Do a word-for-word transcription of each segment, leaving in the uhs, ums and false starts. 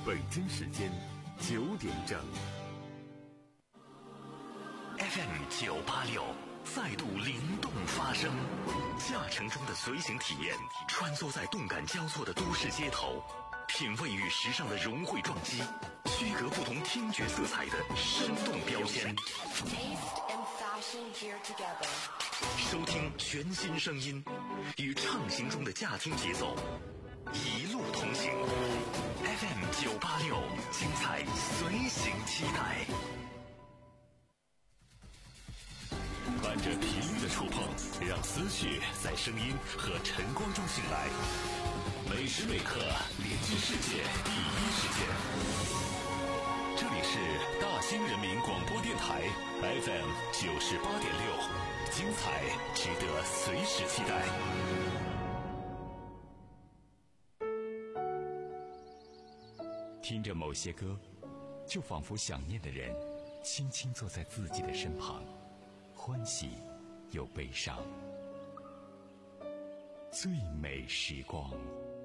北京时间九点整。 F M 九八六再度灵动发声，驾乘中的随行体验，穿梭在动感交错的都市街头，品味与时尚的融汇撞击，区隔不同听觉色彩的生动标签。收听全新声音，与畅行中的驾听节奏，一路同行。F M 九八六，精彩随行期待。伴着频率的触碰，让思绪在声音和晨光中醒来。每时每刻连接世界第一时间。这里是大兴人民广播电台 F M 九十八点六，精彩值得随时期待。 听着某些歌，就仿佛想念的人轻轻坐在自己的身旁，欢喜又悲伤。最美时光。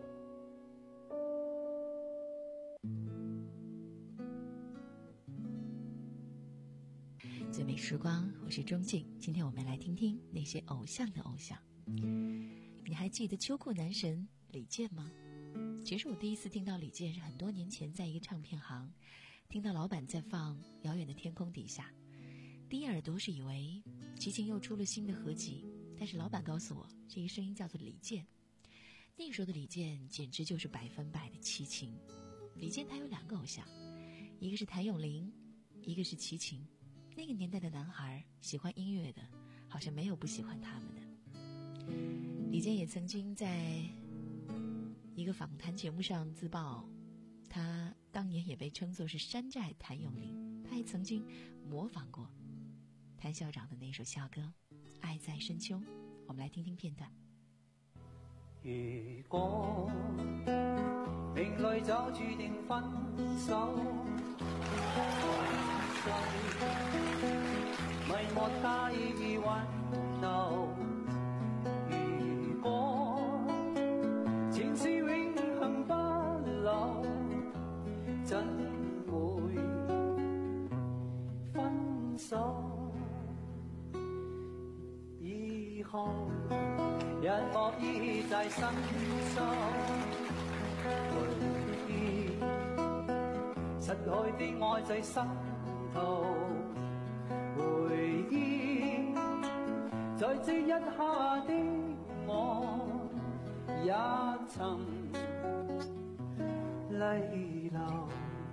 最美时光，我是钟静。今天我们来听听那些偶像的偶像。你还记得秋裤男神李健吗？其实我第一次听到李健是很多年前，在一个唱片行听到老板在放《遥远的天空底下》，第一耳朵是以为齐秦又出了新的合集，但是老板告诉我，这个声音叫做李健。那个时候的李健简直就是百分百的齐秦。李健他有两个偶像，一个是谭咏麟，一个是齐秦。那个年代的男孩喜欢音乐的，好像没有不喜欢他们的。李健也曾经在一个访谈节目上自曝，他当年也被称作是山寨谭咏麟，他还曾经模仿过谭校长的那首校歌《爱在深秋》，我们来听听片段。 如果命里早注定分手，迷莫介意挽留。如果前事永恒不留，怎會分手？以後日惡意在深秋，回憶失去的愛在心頭，回憶在這一刻的我也曾淚流。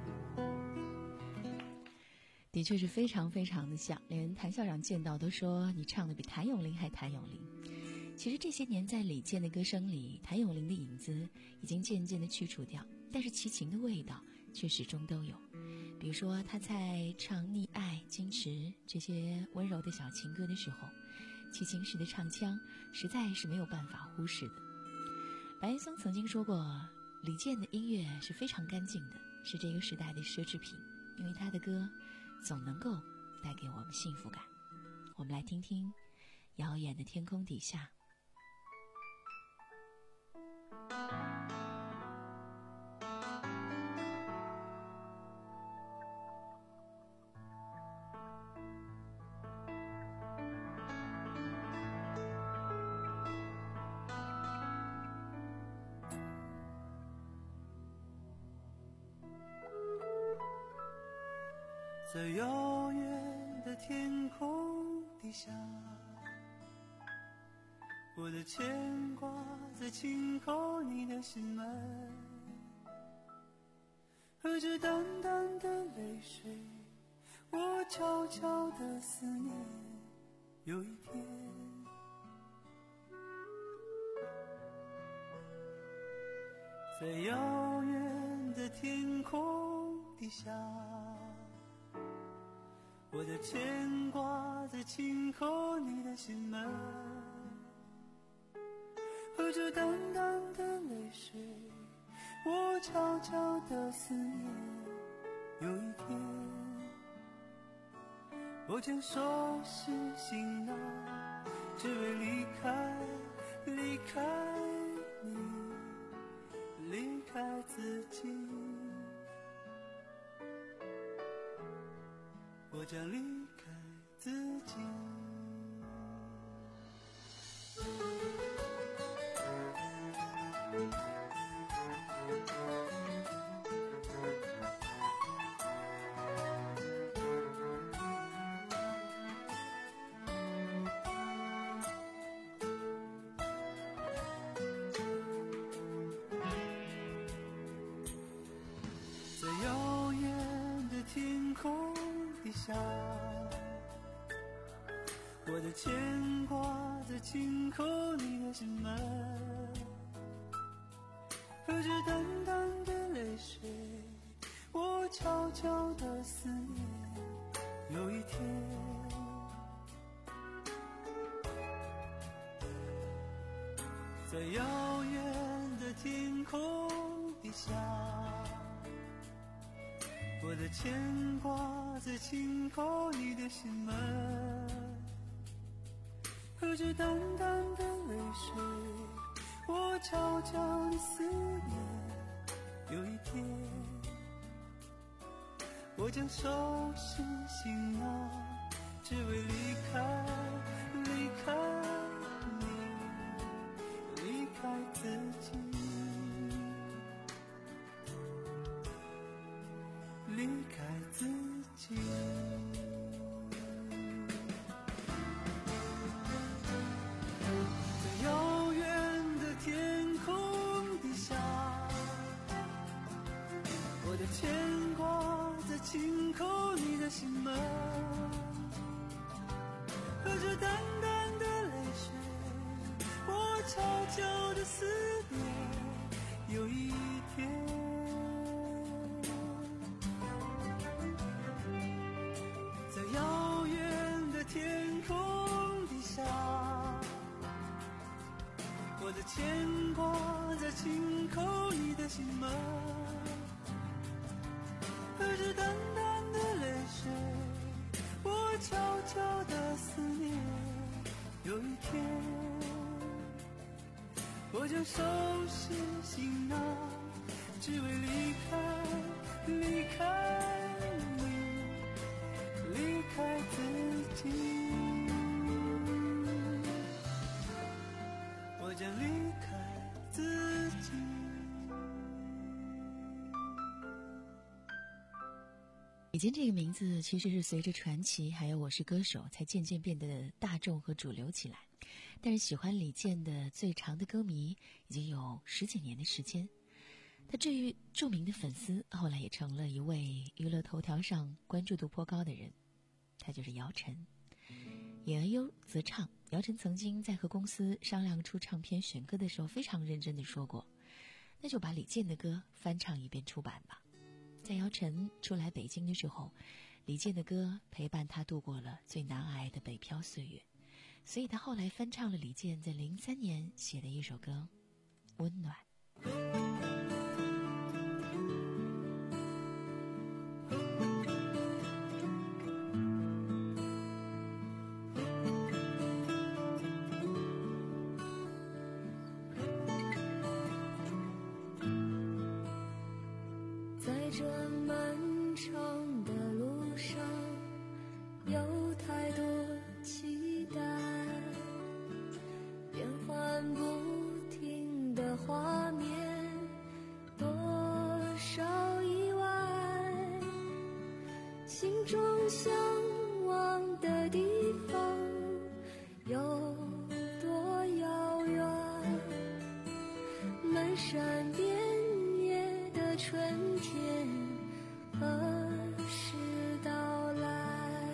的确是非常非常的像，连谭校长见到都说你唱的比谭咏麟还谭咏麟。其实这些年在李健的歌声里，谭咏麟的影子已经渐渐的去除掉，但是齐秦的味道却始终都有。比如说他在唱溺爱、矜持这些温柔的小情歌的时候，齐秦时的唱腔实在是没有办法忽视的。白岩松曾经说过，李健的音乐是非常干净的，是这个时代的奢侈品，因为他的歌总能够带给我们幸福感。我们来听听《遥远的天空底下》。 在遥远的天空底下，我的牵挂在轻叩你的心门，和着淡淡的泪水，我悄悄的思念。有一天，在遥远的天空底下，我的牵挂在轻叩你的心门，和着淡淡的泪水，我悄悄的思念。有一天，我将收拾行囊，只为离开，离开你，离开自己， 我将离开自己。在遥远的天空底下，我的牵挂在轻叩你的心门，和着淡淡的泪水，我悄悄的思念。有一天，在遥远的天空底下，我的牵挂在轻叩你的心门，和着淡淡的泪水，我悄悄地思念。有一天，我将收拾行囊，只为离开，离开你，离开自己，离开自己。在遥远的天空底下，我的牵挂在轻叩你的心门，和着淡淡的泪水，我悄悄的思念。有一天，在遥远的天空底下，我的牵挂在轻叩你的心门，和着淡淡的泪水，我悄悄的思念。有一天，我将收拾行囊，只为离开，离开你，离开自己。我将离开自己。 李健这个名字其实是随着传奇还有我是歌手才渐渐变得大众和主流起来，但是喜欢李健的最长的歌迷已经有十几年的时间。他至于著名的粉丝后来也成了一位娱乐头条上关注度颇高的人，他就是姚晨。言而优则唱，姚晨曾经在和公司商量出唱片选歌的时候非常认真地说过，那就把李健的歌翻唱一遍出版吧。在姚晨出来北京的时候，李健的歌陪伴他度过了最难挨的北漂岁月，所以他后来翻唱了李健在零三年写的一首歌《温暖》。 在这漫长的路上，有太多期待，变幻不停的画面，多少意外，心中向往的地方有多遥远，漫山遍野的春天何时到来？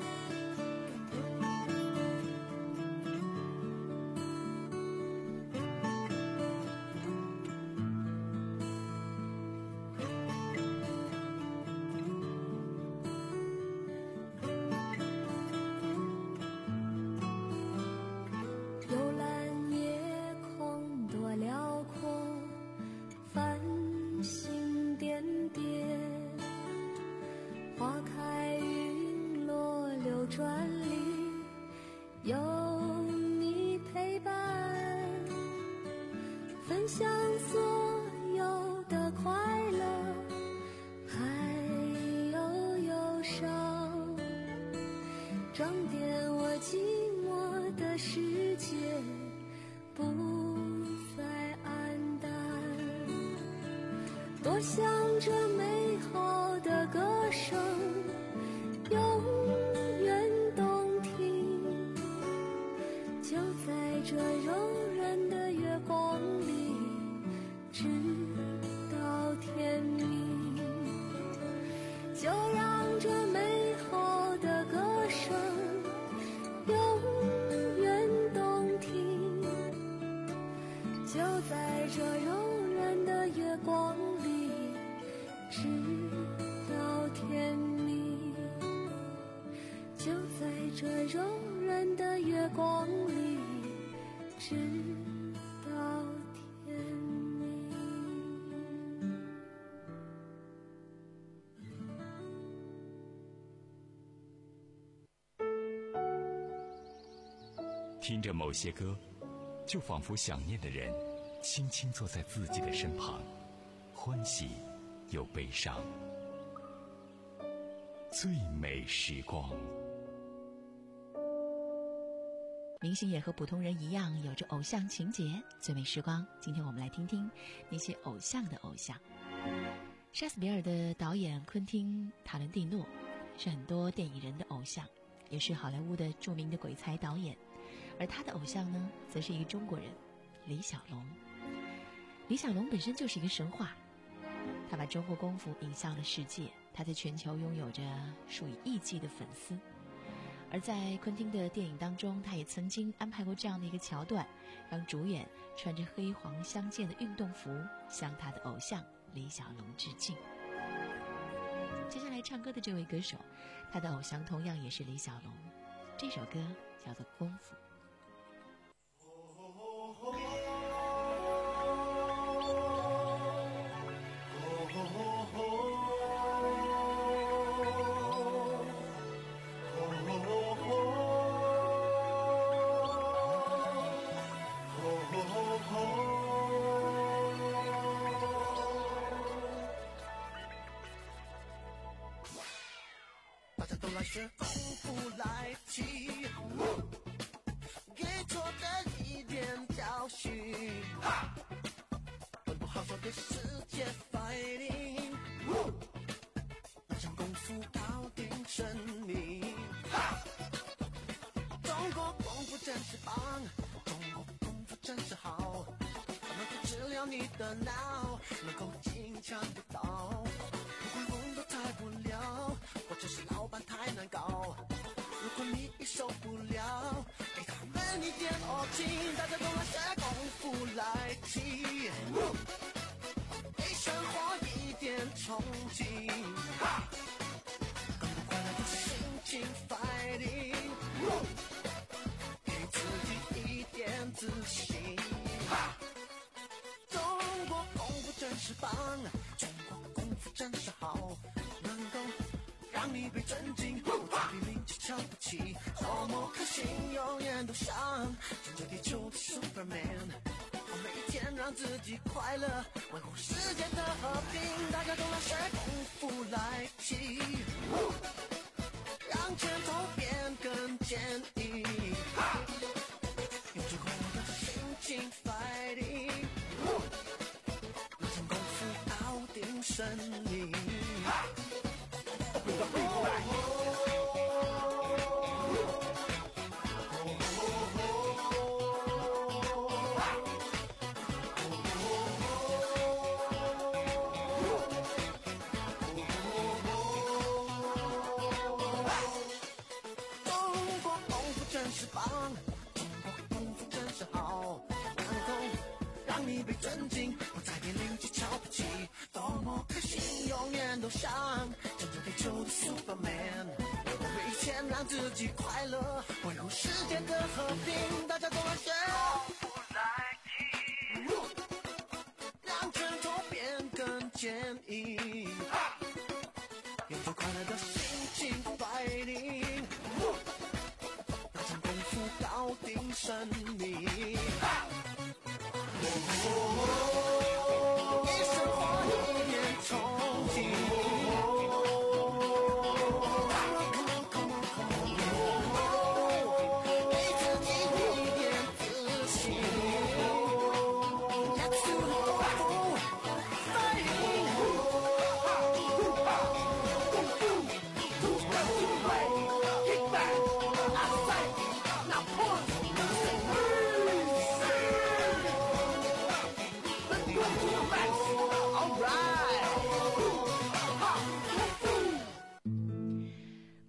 幽蓝夜空多辽阔，繁星点点，花开云落流转里有你陪伴，分享所有的快乐还有忧伤， 装点我寂寞的世界，不再黯淡。多想这美好的歌声永远动听，就在这柔软的月光里，直到天明。就让这美好的歌声永远动听，就在这柔软的月光里，直到天明。就在这柔软的月光里，直到天明。 听着某些歌，就仿佛想念的人轻轻坐在自己的身旁，欢喜又悲伤。最美时光。 明星也和普通人一样有着偶像情节，最美时光，今天我们来听听那些偶像的偶像。莎士比亚的导演昆汀·塔伦蒂诺是很多电影人的偶像，也是好莱坞的著名的鬼才导演，而他的偶像呢，则是一个中国人，李小龙。李小龙本身就是一个神话，他把中国功夫引向了世界，他在全球拥有着数以亿计的粉丝。而在昆汀的电影当中，他也曾经安排过这样的一个桥段，让主演穿着黑黄相间的运动服向他的偶像李小龙致敬。接下来唱歌的这位歌手，他的偶像同样也是李小龙，这首歌叫做《功夫》。 大家都来学功夫来起，给错的一点教训，本不好说给世界 fighting， 那场功夫搞定生命。中国功夫真是棒，中国功夫真是好，能够治疗你的脑，能够精强的刀，不管风都抬不了，或者是老板太难搞，如果你受不了，给他们一点恶气，大家都来学功夫来起，给生活一点冲击，更不快乐的心情 fighting， 给自己一点自信。中国功夫真是棒，中国功夫真是好，能够让你被震惊，让你灵气瞧不起，多么可信，永远都像拯救地球的 Superman， 我每天让自己快乐，维护世界的和平，大家都来学功夫来起，让拳头变更坚硬，用最快乐的心情 fighting， 那场功夫搞定生命。中国功夫真是棒，中国功夫真是好，能够让你被震惊，不再被邻居瞧不起，多么开心，永远都像拯救地球的 Superman， 我每天让自己快乐，维护世界的和平，大家都来学功夫来起，让拳头变更坚硬，用最快乐的心情 fighting， 那场功夫搞定生命。给生活一点冲击。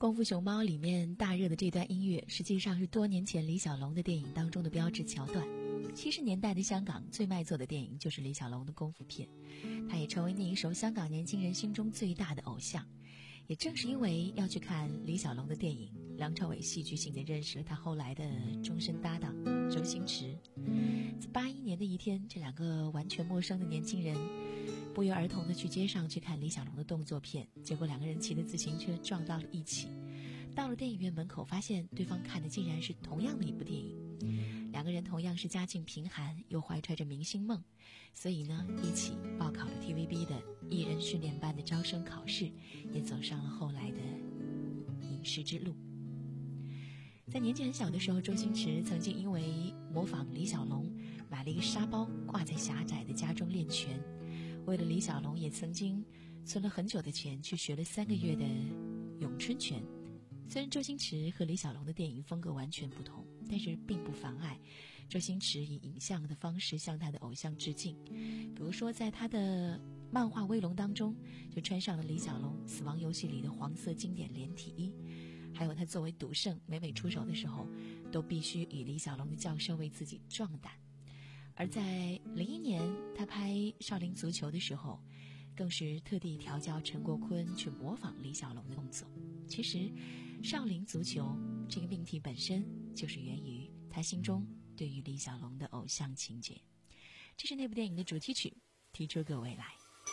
功夫熊猫里面大热的这段音乐，实际上是多年前李小龙的电影当中的标志桥段。七十年代的香港最卖座的电影就是李小龙的功夫片，他也成为那一时候香港年轻人心中最大的偶像。也正是因为要去看李小龙的电影，梁朝伟戏剧性地认识了他后来的终身搭档周星驰。在八一年的一天，这两个完全陌生的年轻人不约而同地去街上去看李小龙的动作片，结果两个人骑着自行车撞到了一起。到了电影院门口，发现对方看的竟然是同样的一部电影。两个人同样是家境贫寒，又怀揣着明星梦，所以呢，一起报考了 T V B 的艺人训练班的招生考试，也走上了后来的影视之路。在年纪很小的时候，周星驰曾经因为模仿李小龙，买了一个沙包挂在狭窄的家中练拳。为了李小龙，也曾经存了很久的钱去学了三个月的咏春拳。虽然周星驰和李小龙的电影风格完全不同，但是并不妨碍周星驰以影像的方式向他的偶像致敬。比如说在他的漫画《威龙》当中，就穿上了李小龙死亡游戏里的黄色经典连体衣。还有他作为赌圣，每每出手的时候都必须以李小龙的叫声为自己壮胆。而在零一年他拍《少林足球》的时候，更是特地调教陈国坤去模仿李小龙的动作。其实少林足球这个命题本身就是源于他心中对于李小龙的偶像情结。这是那部电影的主题曲，提出各位来。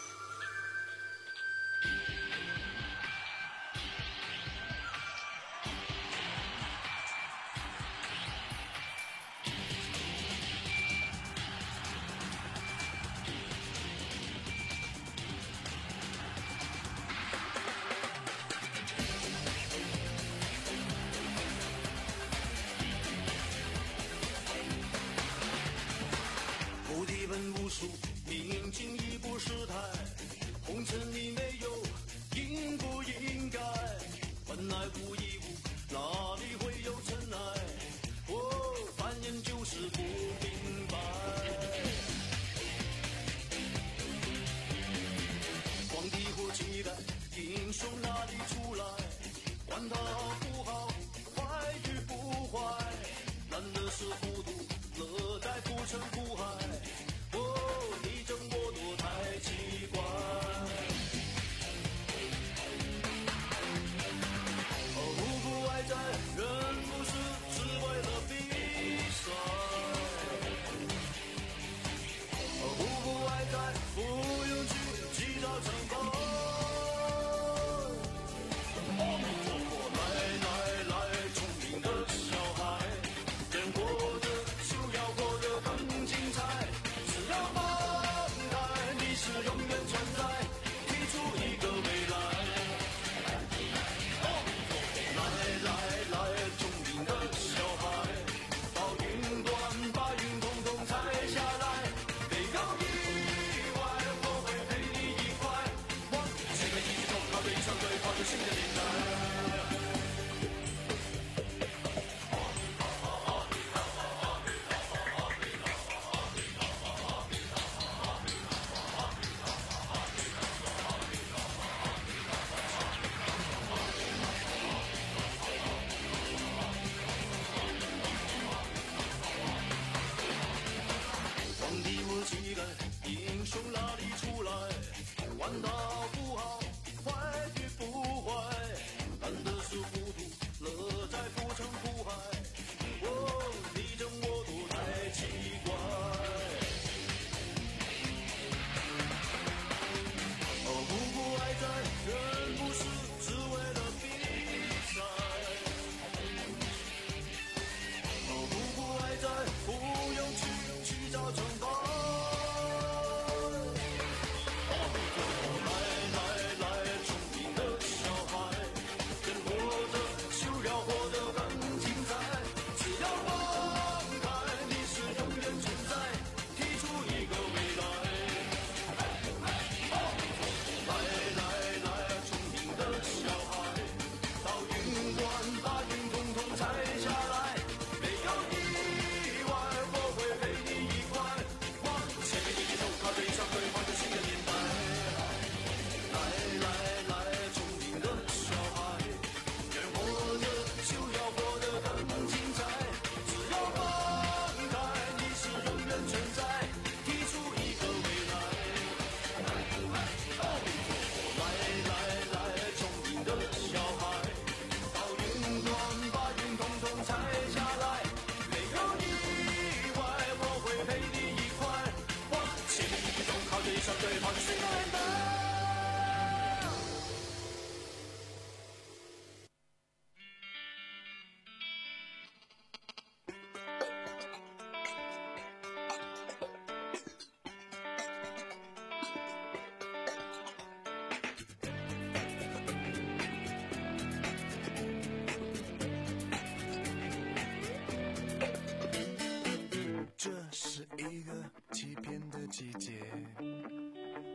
无数明镜已不识态，红尘里没有应不应该，本来无一物，哪里会有尘埃？哦，凡人就是不明白。皇帝或期待英雄哪里出来？管他好不好，坏与不坏，难的是糊涂，乐在浮沉苦海。英雄哪里出来？管他好不好，坏与不坏，难的是糊涂，乐在浮沉苦海。哦，你争我夺太奇怪。哦，不顾爱在，人不是只为了比赛。哦，不顾爱在，不用去去找惩罚。来来来。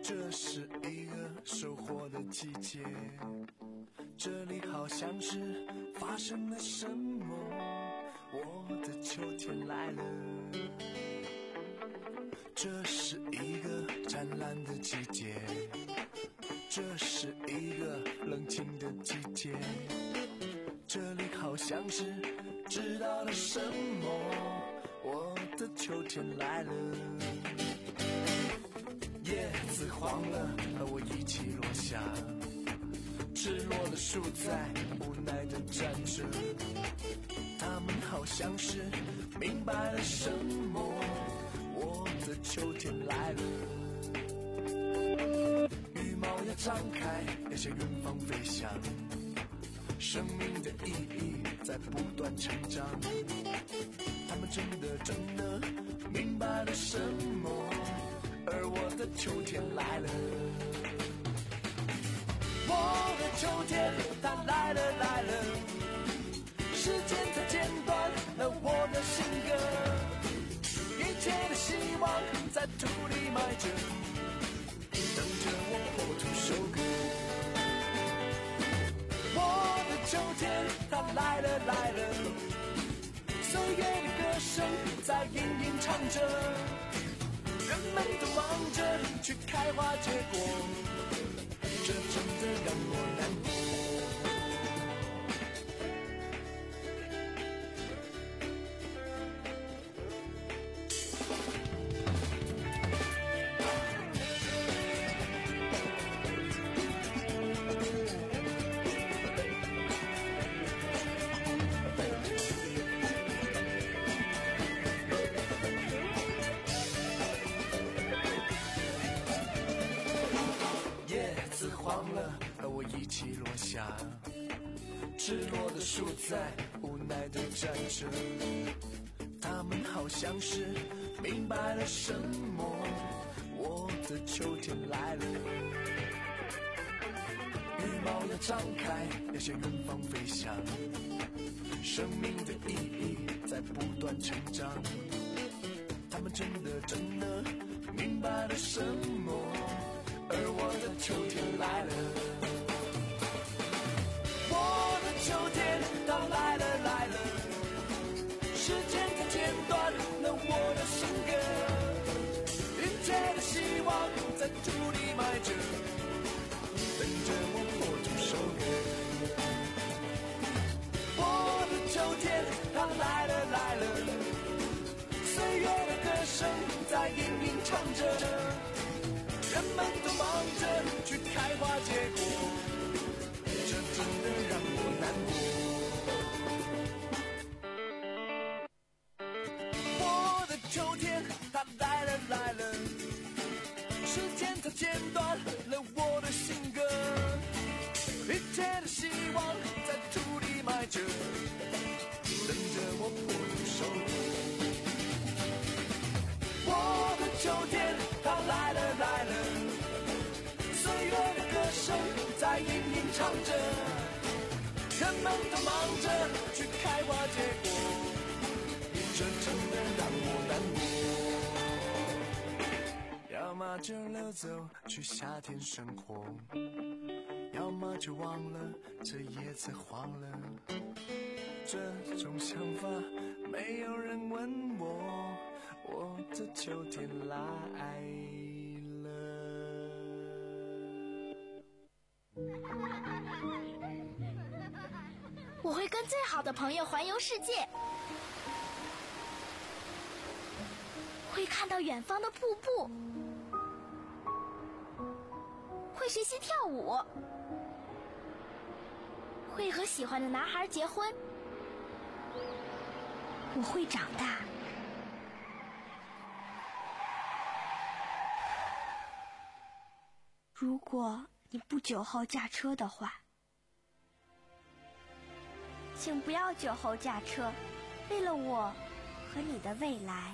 这是一个收获的季节，这里好像是发生了什么，我的秋天来了。这是一个湛蓝的季节，这是一个冷清的季节，这里好像是知道了什么，我的秋天来了。叶子黄了，和我一起落下，赤裸的树在无奈地站着，它们好像是明白了什么，我的秋天来了。羽毛要张开，要向远方飞翔，生命的意义在不断成长，他们真的真的明白了什么，而我的秋天来了。我的秋天它来了来了，时间它剪断了我的性格，一切的希望在土里埋着，等着我破土收割。我的秋天它来了来了，岁月的歌声在隐隐唱着，人们都忙着去开花结果，这真的让我难过。和我一起落下，赤裸的树在无奈地站着，它们好像是明白了什么，我的秋天来了。羽毛要张开，要向远方飞翔，生命的意义在不断成长，他们真的真的明白了什么，而我的秋天来了。我的秋天它来了来了，时间它剪断了我的性格，一切的希望在土里埋着，等着我破土收割。我的秋天它来了来了，岁月的歌声在隐隐唱着，人们都忙着去开花结果，这真的让我难过。我的秋天它来了来了，时间它剪断了我的性格，一切的希望在土里埋着，等着我破土收割。我的秋天它来了来了，岁月的歌声在隐隐唱着，人们都忙着去开花结果，这真的让我难过。要么就溜走去夏天生活，要么就忘了这叶子黄了，这种想法没有人问我，我的秋天来了。 我会跟最好的朋友环游世界，会看到远方的瀑布，会学习跳舞，会和喜欢的男孩结婚。我会长大。如果你不酒后驾车的话，请不要酒后驾车，为了我和你的未来。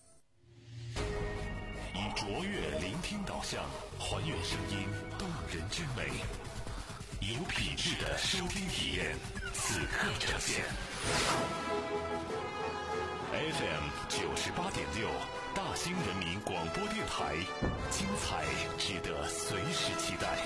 以卓越聆听导向，还原声音动人之美，有品质的收听体验，此刻呈现。F M 九十八点六， 大兴人民广播电台，精彩值得随时期待。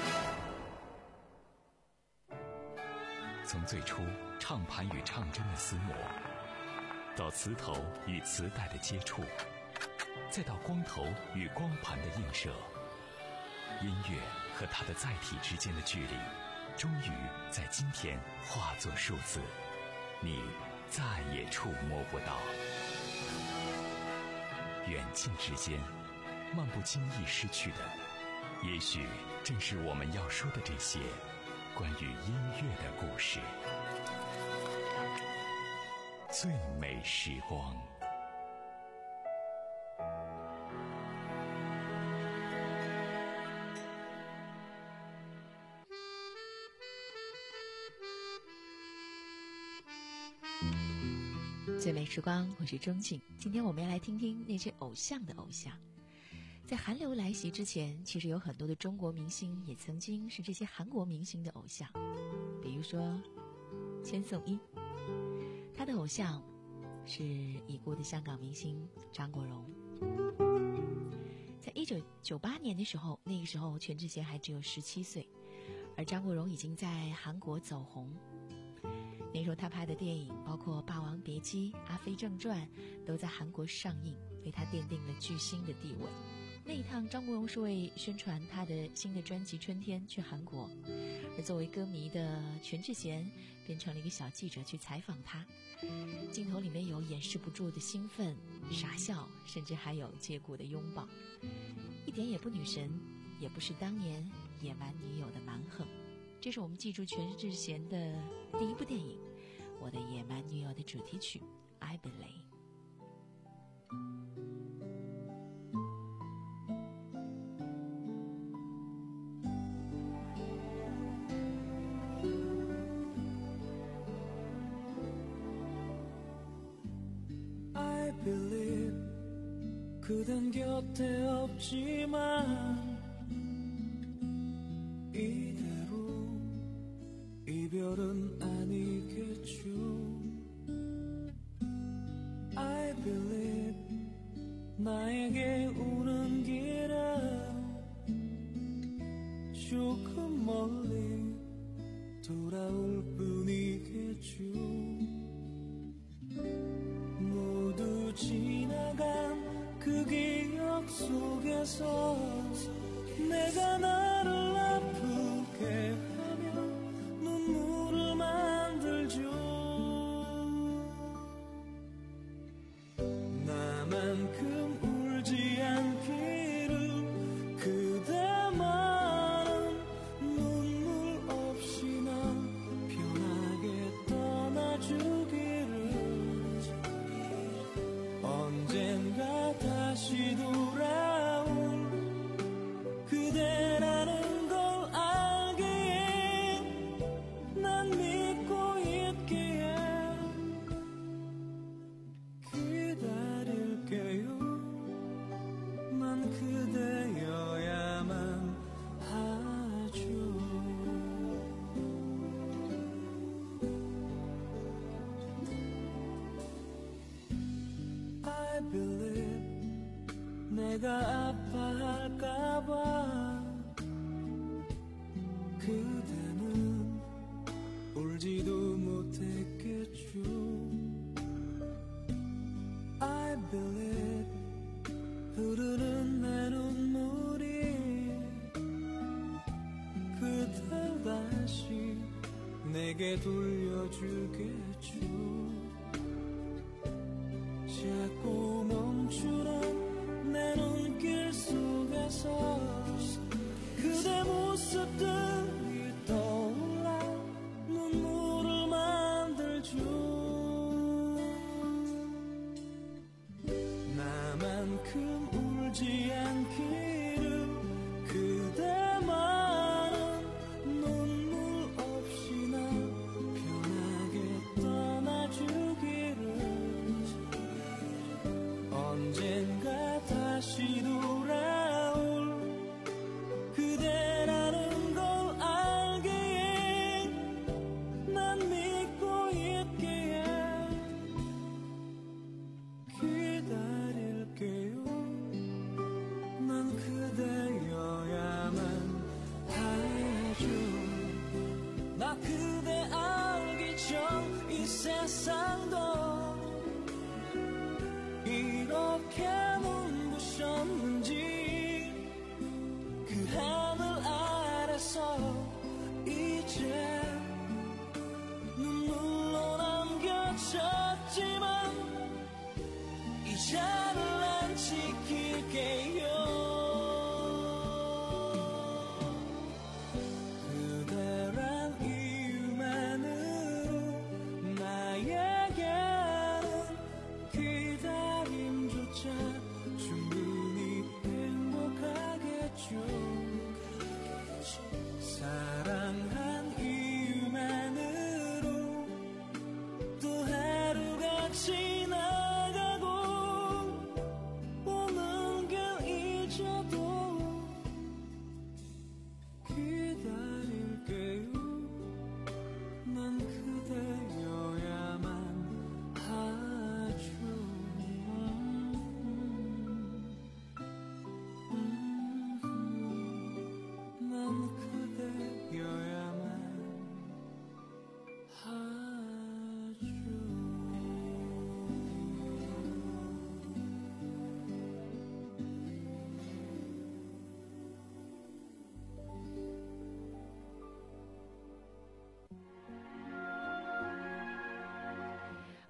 从最初唱盘与唱针的厮磨，到磁头与磁带的接触，再到光头与光盘的映射，音乐和它的载体之间的距离，终于在今天化作数字，你再也触摸不到。远近之间，漫不经意失去的，也许正是我们要说的这些关于音乐的故事。最美时光。 最美时光，我是钟静。今天我们要来听听那些偶像的偶像。在韩流来袭之前，其实有很多的中国明星也曾经是这些韩国明星的偶像，比如说千颂伊，他的偶像是已故的香港明星张国荣。在一九九八年的时候，那个时候全智贤还只有十七岁，而张国荣已经在韩国走红。那时候他拍的电影包括《霸王别姬》《阿飞正传》都在韩国上映，为他奠定了巨星的地位。那一趟张国荣是为宣传他的新的专辑《春天》去韩国，而作为歌迷的全智贤变成了一个小记者去采访他。镜头里面有掩饰不住的兴奋、傻笑，甚至还有借故的拥抱，一点也不女神，也不是当年野蛮女友的蛮横。这是我们记住全智贤的第一部电影《我的野蛮女友》的主题曲《I Believe》。 I believe 그댄 곁에 없지만 이대로 이별은 아니겠죠. I believe 나에게 오는 길에 조금 멀리 돌아올 뿐이겠죠. 모두 지나간 그 기억 속에서 내가 나를 아프게 하며 눈물을 만들죠. 나만큼 울지 않기를 그대만은 눈물 없이나 편하게 떠나주기를. 언젠가 다시 돌아올 그대라는 걸 알기에 난 믿고 있기에 기다릴게요. 난 그대여야만 하죠. I believe 내가 아파할까봐 그대는 울지도 못했겠죠. I believe 흐르는 내 눈물이 그댈 다시 내게 돌려주겠죠. 자꾸 멈추는 내 눈길 속에서 그대 모습들이 떠올라 눈물을 만들죠. 나만큼 울지 않기를 그대만은 눈물 없이나 편하게 떠나주기를. 언젠가 다시 돌아올 그대라는 걸 알기에 난 믿고 있기에 기다릴게요.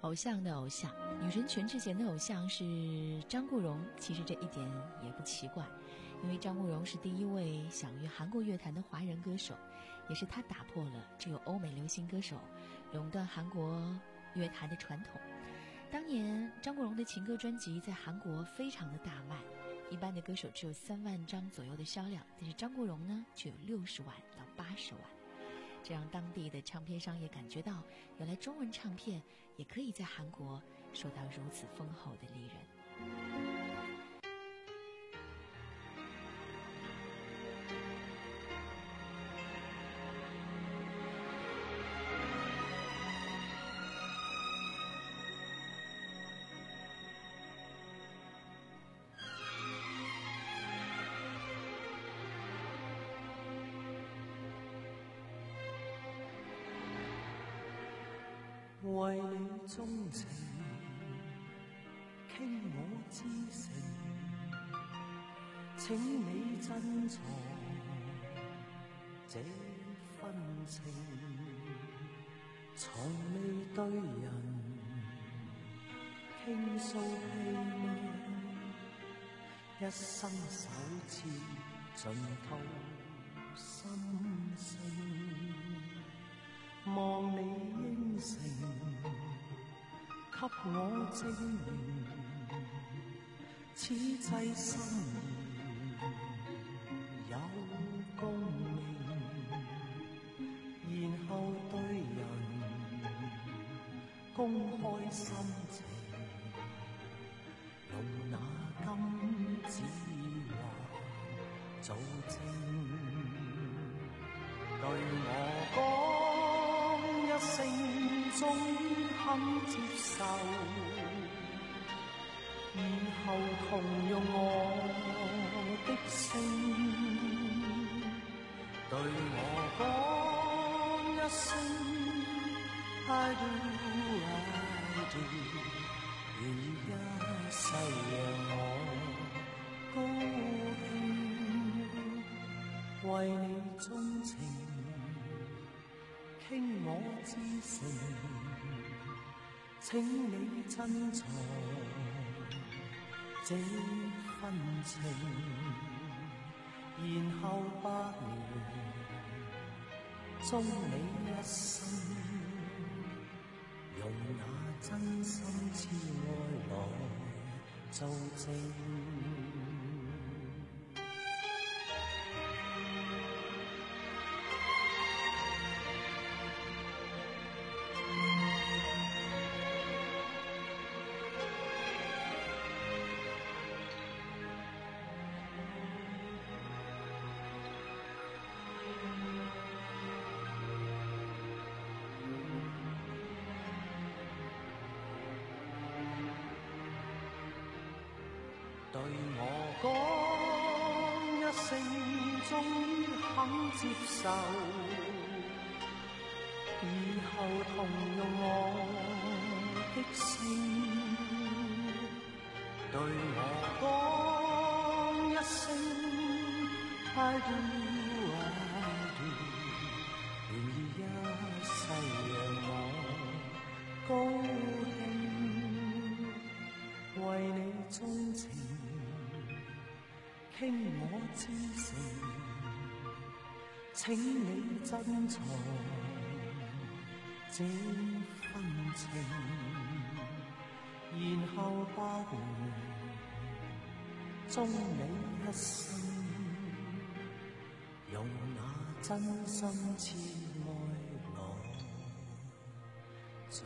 偶像的偶像，女神全智贤的偶像是张国荣，其实这一点也不奇怪，因为张国荣是第一位享誉韩国乐坛的华人歌手，也是他打破了只有欧美流行歌手垄断韩国乐坛的传统。当年张国荣的情歌专辑在韩国非常的大卖，一般的歌手只有三万张左右的销量，但是张国荣呢却有六十万到八十万，这让当地的唱片商也感觉到，原来中文唱片也可以在韩国受到如此丰厚的利润。 为你钟情，倾我至诚，请你珍藏这份情，从未对人倾诉气味，一生首次尽吐心声，望你应承，给我证明，此际心意有共鸣，然后对人公开心情，用那金子华做证，对我讲一声终于肯接受，以後同用我的聲，對我講一聲 I do I do， 願意一世讓我高興，為你鍾情，傾我至誠，請你珍藏這份情，然後百年終你一生，用那真心摯愛來做證。對我講一聲，終於肯接受，以後同用我的聲，對我講一聲 I do I do， 願意一世讓我高興，為你鍾情，傾我至誠，請你珍藏這份情，然後百年終你一生，用那真心摯愛來做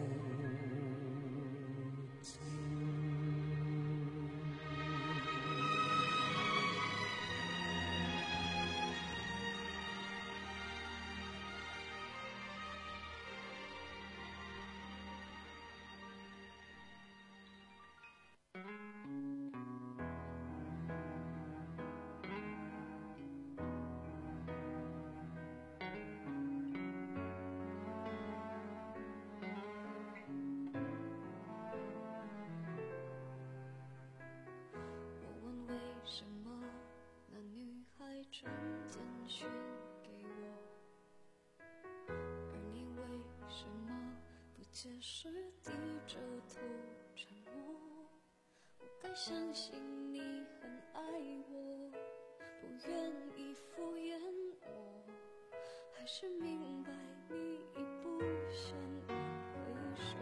传简讯给我，而你为什么不解释地这头沉默。我该相信你很爱我，不愿意敷衍我，还是明白你已不想回首。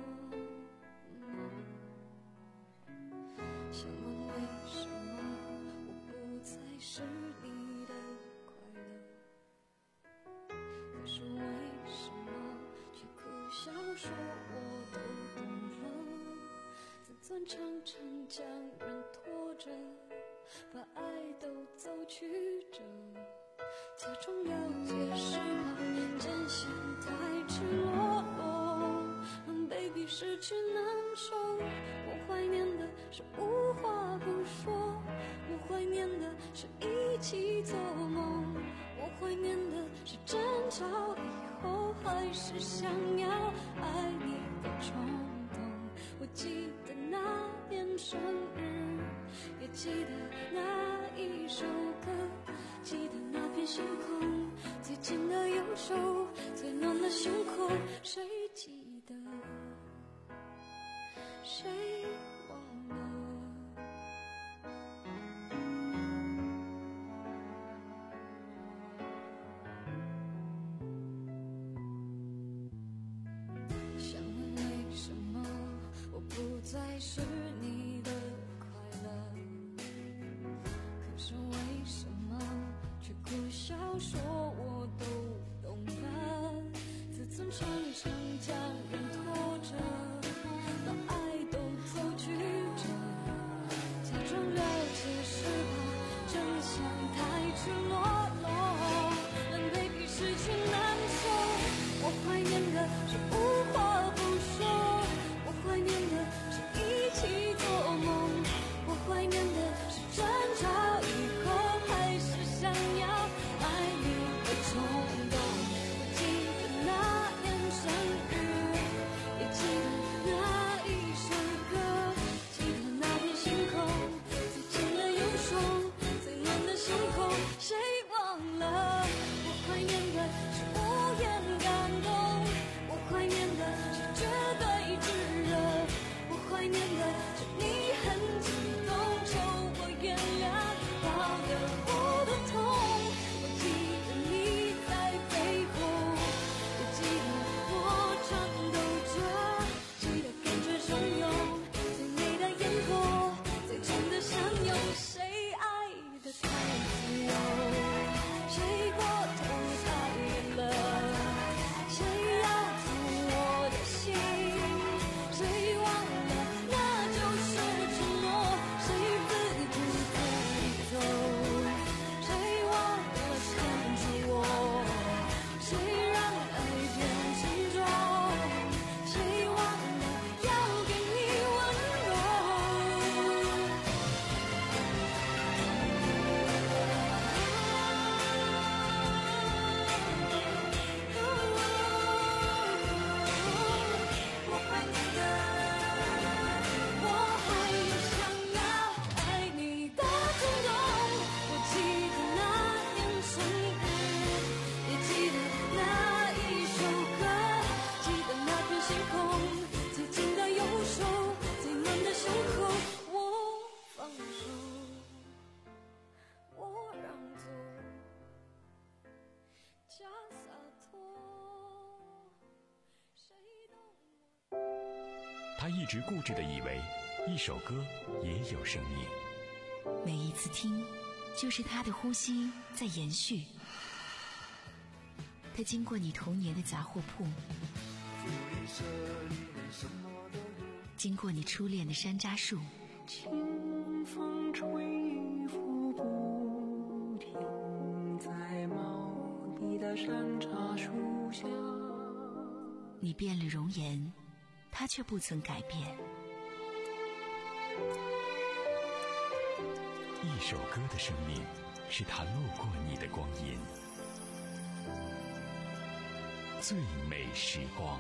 想问为什么我不再是你的快乐，可是为什么却苦笑说我都懂了。自尊常常将人拖着，把爱都走曲折，假装了解是怕真相太赤裸裸，让 baby 失去难受。我怀念的是无话不说，我怀念的是一起做梦，我怀念的是争吵以后还是想要爱你的冲动。我记得那年生日，也记得那一首歌，记得那片星空，最近的右手，最暖的胸口，谁记得？谁忘了？想问为什么我不再是你的快乐，可是为什么却苦笑说我都懂了。自尊常常将人拖着，把爱都走曲折，假装了解是怕真相太赤裸裸，让 baby 失去难受。我怀念的是无话不说，我怀念的是一起做梦，我怀念的是争吵以后还是想要爱你的冲动。我记得那年生日，也记得那一首歌，记得那片星空，最近的右手，最暖的胸口，谁忘了？我怀念的是无言感动，我怀念的是绝对炙热，我怀念的是你很激动，求我原谅到的我的痛。我记得你在背后，也记得我颤抖着，记得感觉汹涌，最美的烟火，最真的相拥。谁爱得太自由，谁过头太远了，谁要走我的心，谁忘了那就是承诺，谁自顾自地走，谁忘了缠住我，谁让爱变沉重，谁忘了要给你温柔。我怀念的，我还有想要爱你的冲动。我记得那年生日，也记得那一首歌，记得那片星空，最近的右手，最暖的胸口。我放手，我让座，假洒脱，谁懂我？ 他一直固执地以为一首歌也有生命， 每一次听，就是他的呼吸在延续。他经过你童年的杂货铺，经过你初恋的山楂树， 清风吹拂不停，在茂密的山茶树下。 你变了容颜，他却不曾改变。 一首歌的生命，是他路过你的光阴。最美时光。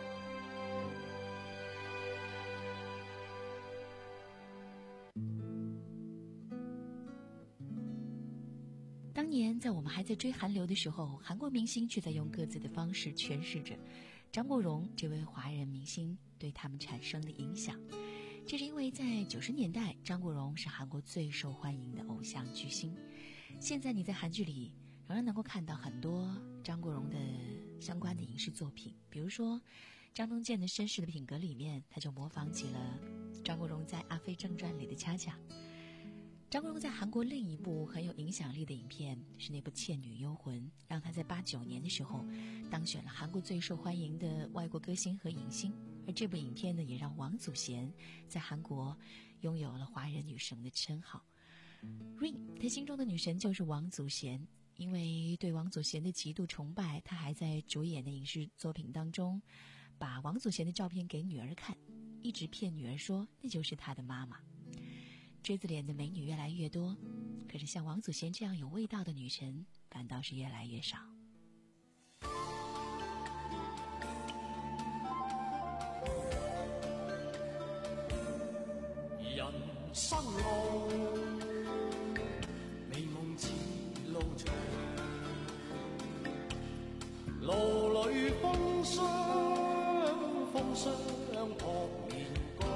当年在我们还在追韩流的时候，韩国明星却在用各自的方式诠释着张国荣这位华人明星对他们产生的影响。这是因为在九十年代，张国荣是韩国最受欢迎的偶像巨星。现在你在韩剧里仍然能够看到很多张国荣的相关的影视作品，比如说张东健的《绅士的品格》里面，他就模仿起了张国荣在《阿飞正传》里的恰恰。张国荣在韩国另一部很有影响力的影片是那部《倩女幽魂》，让他在八九年的时候当选了韩国最受欢迎的外国歌星和影星。而这部影片呢，也让王祖贤在韩国拥有了华人女神的称号。Rain 他心中的女神就是王祖贤，因为对王祖贤的极度崇拜，他还在主演的影视作品当中把王祖贤的照片给女儿看，一直骗女儿说那就是他的妈妈。锥子脸的美女越来越多，可是像王祖贤这样有味道的女神反倒是越来越少。 人生路，美夢似路長，路裏風霜，風霜撲面光，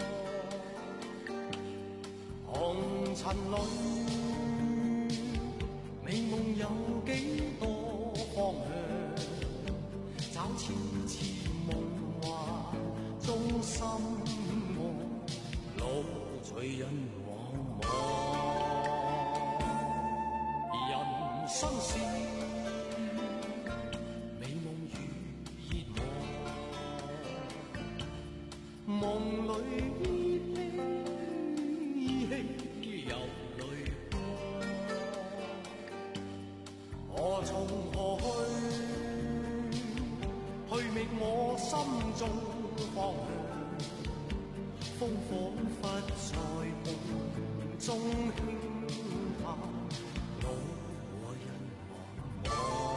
紅塵裏，美夢有幾多方向，找次次夢幻中心夢。路隨人茫茫，人生是美夢如熱望，夢裏依稀依稀有淚光，何從何去，去覓我心中方向。風彷彿在夢中輕嘆，路和人茫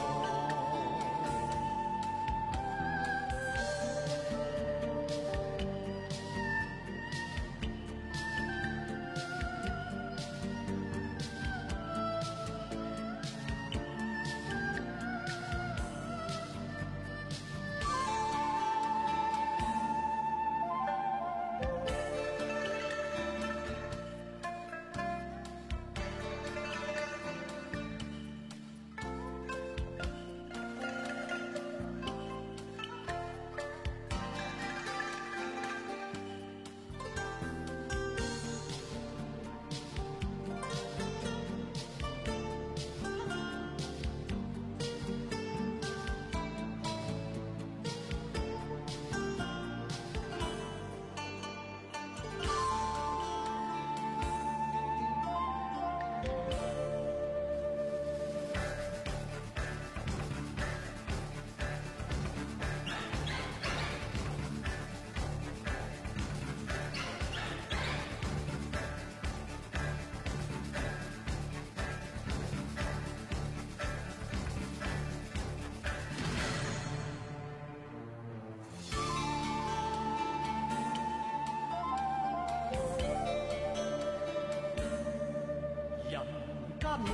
路，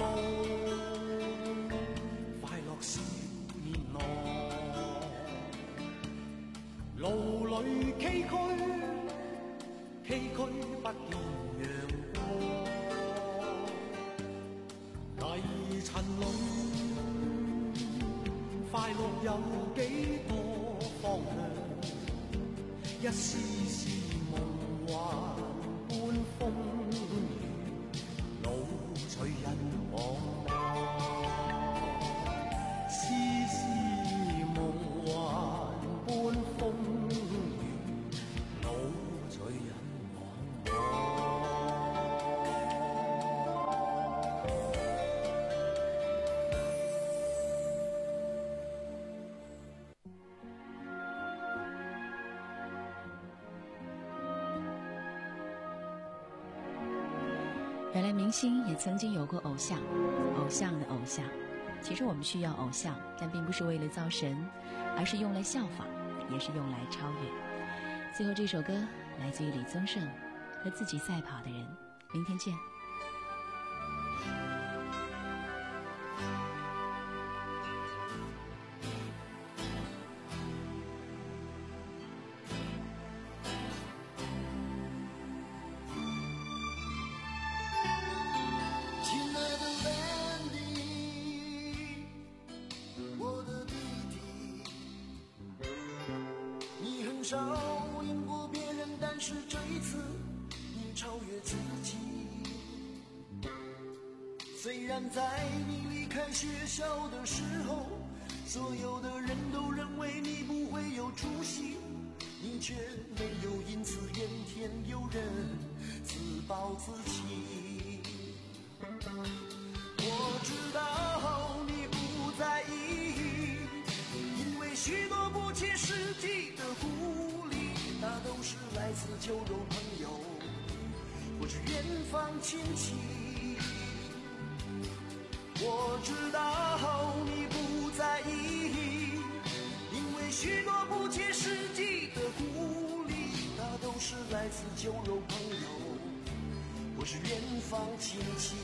快樂少年郎，路裏崎嶇，崎嶇不見陽光，泥塵裏，快樂有幾多方向，一絲絲夢幻般風雨，路隨人茫茫，絲絲夢幻般風雨，路隨人茫茫。 原来明星也曾经有过偶像，偶像的偶像。其实我们需要偶像，但并不是为了造神，而是用来效仿，也是用来超越。最后这首歌来自于李宗盛，和自己赛跑的人。明天见。 少赢过别人，但是这一次你超越自己。虽然在你离开学校的时候，所有的人都认为你不会有出息，你却没有因此怨天尤人，自暴自弃。我知道你不在意，因为许多不切实际的鼓励，那都是来自酒肉朋友或是远方亲戚。我知道你不在意，因为许多不切实际的鼓励，那都是来自酒肉朋友或是远方亲戚。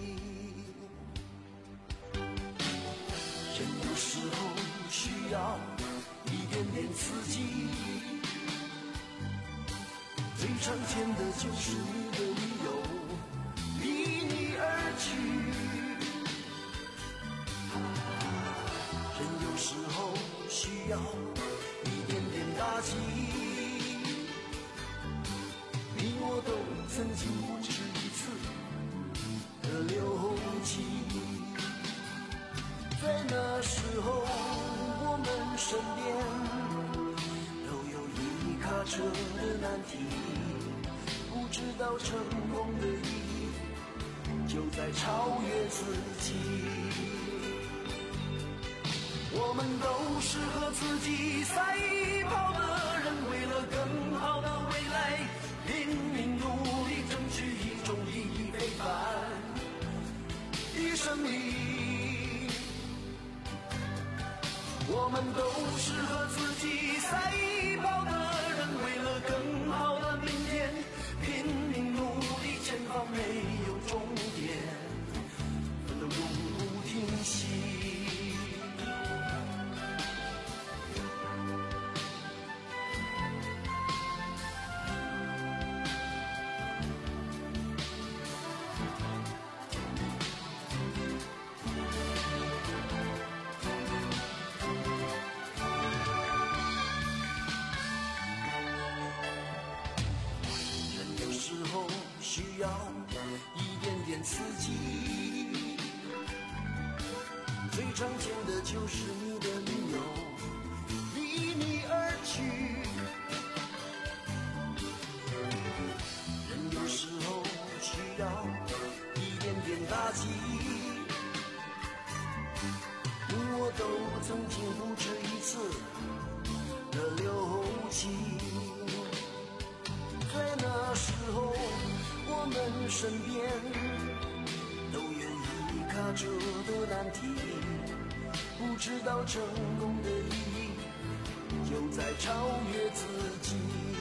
人有时候需要一点点刺激，最常见的就是你的理由离你而去。人有时候需要一点点打击，你我都曾经不止一次的流涕。在那时候我们身边都有一卡车的难题，不知道成功的意义就在超越自己。我们都适合自己赛跑的人，为了更好的未来拼命努力，争取一种意义非凡的生命。我们都适合自己赛跑的人，为了更好的明天拼命努力，前方没有终点，奋斗永不停息。需要一点点刺激，最常见的就是你的女友离你而去。人有时候需要一点点打击，你我都曾经不止一次的流涕。在那时候我们身边都有一卡车的难题，不知道成功的意义就在超越自己。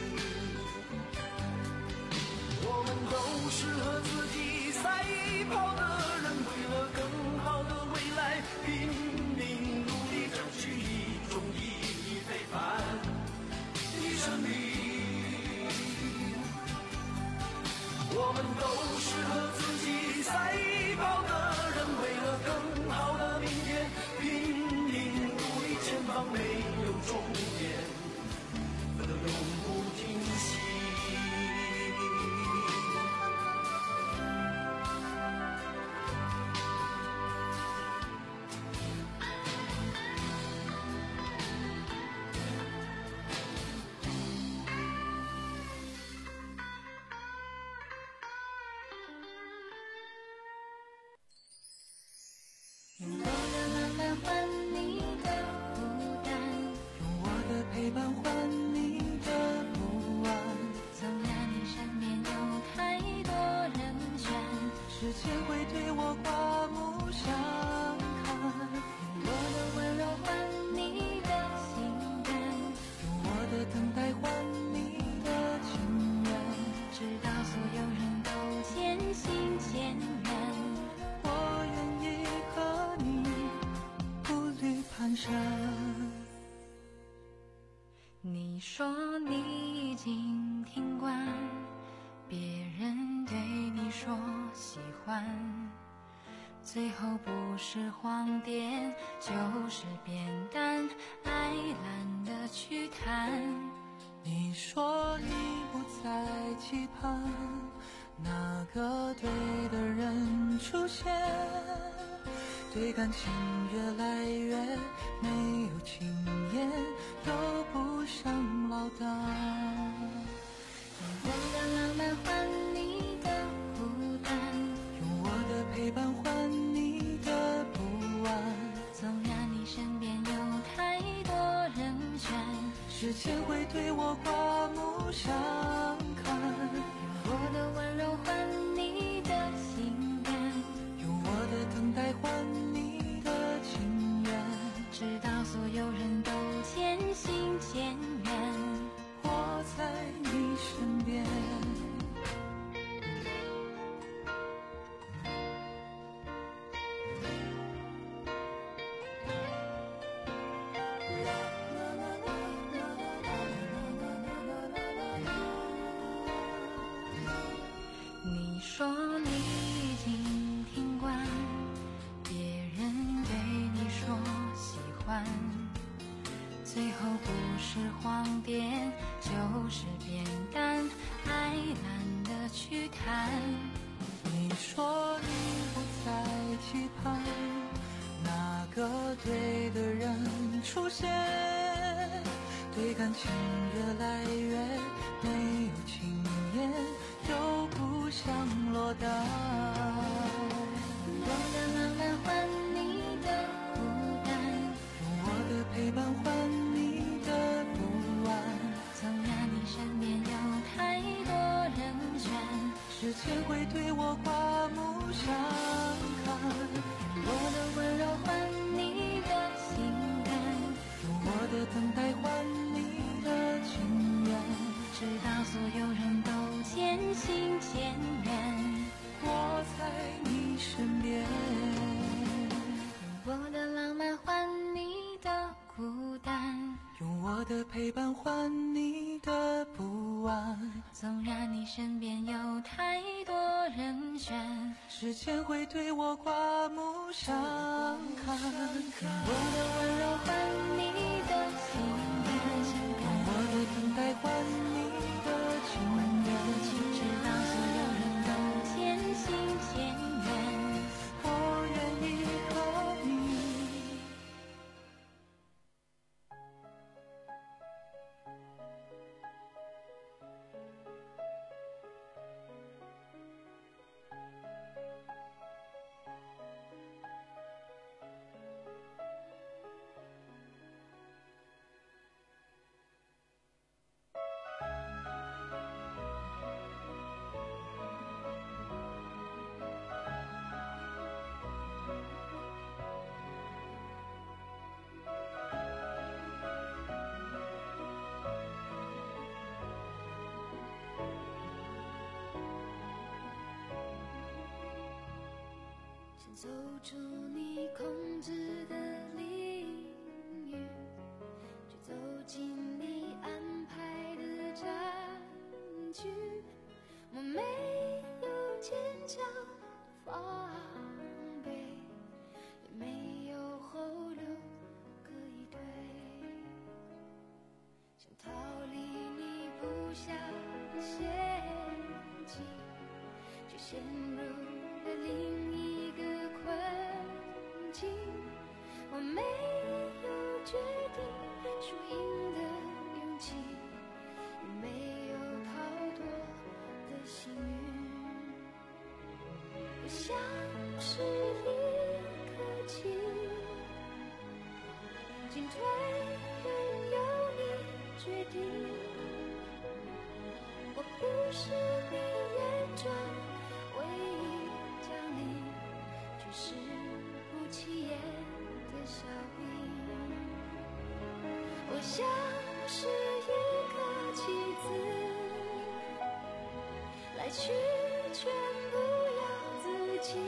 我们都适合自己赛跑的人，为了更好的未来拼命努力，争取一种意义非凡的生命。我们都适合自己赛跑的人，为了更好的明天拼命努力，前方没有终点，奋斗永不停息。 用我的慢慢换你的孤单， 用我的陪伴换你的不安。 走那年身边有太多人选， 时间会对我刮目相看。 用我的温柔换你的心甘， 用我的等待换你的情愿， 直到所有人都渐行渐远。 我愿意和你步履蹒跚。 你说你已经听惯别人对你说喜欢，最后不是谎点就是扁担，爱懒得去谈。 你对感情越来越没有经验，都不想唠叨。 用我的浪漫换你的孤单， 用我的陪伴换你的不安。 纵然你身边有太多人选， 时间会对我刮目相看。 用我的温柔换你的心愿， 用我的等待换你的情缘， 直到所有人都渐行渐远， 我在你身边。 你说你已经听惯别人对你说喜欢，最后不是谎言就是变淡，爱懒得去谈。 你说你不再期盼那个对的人出现，对感情越来越没有经验，都不想落单。 用我的浪漫换你的孤单， 用我的陪伴换你的不安。 纵然你身边有太多人选， 时间会对我刮目相看。 用我的温柔换你的心愿， 用我的等待换你的情缘， 直到所有人都渐行渐远， 我在你身边。 用我的浪漫换你的孤单， 用我的陪伴换你的不安。 纵然你身边有太多人选， 时间会对我刮目相看。 用我的温柔换你的心愿， 用我的等待换你的情缘， 直到所有人都渐行渐远， 我愿意和你。 想走出你控制的领域，去走进你安排的战局。我没有坚强防备，也没有后路可以退。想逃离你布下的陷阱，却陷入了另一个困境。我没有决定输赢的勇气，也没有逃脱的幸运。我像是一颗棋，进退任由你决定。我不是你眼中唯一将领，却是不起眼的小兵。我像是一颗棋子，来去全不由自己，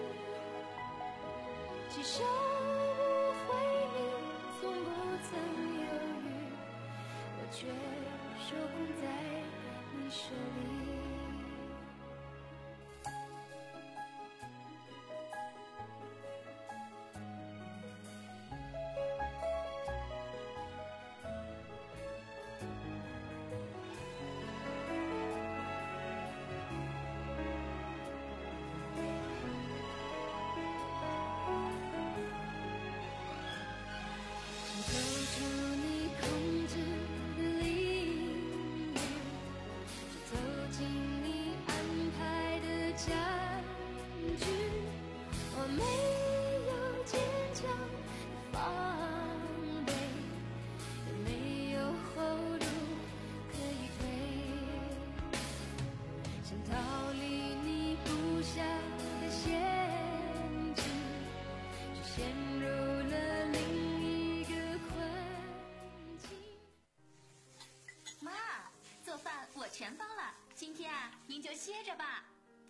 既收不回你，从不曾犹豫，我却手控在你手里。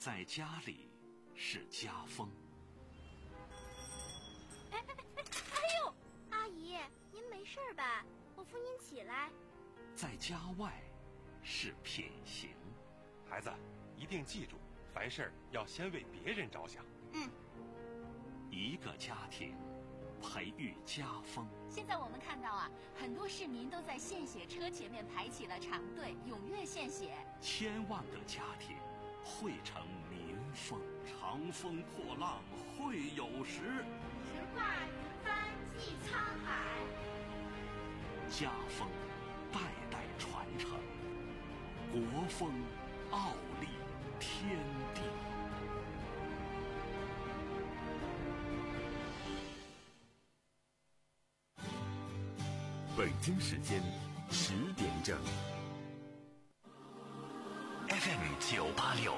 在家里是家风。 哎哎哎哎呦，阿姨，您没事吧？我扶您起来。 在家外是品行。 孩子，一定记住，凡事要先为别人着想。 嗯。 一个家庭培育家风。 现在我们看到啊，很多市民都在献血车前面排起了长队，踊跃献血。 千万个家庭汇成民风。长风破浪会有时， 直挂云帆济沧海。 家风代代传承，国风傲立天地。 北京时间十点整。 F M 九八六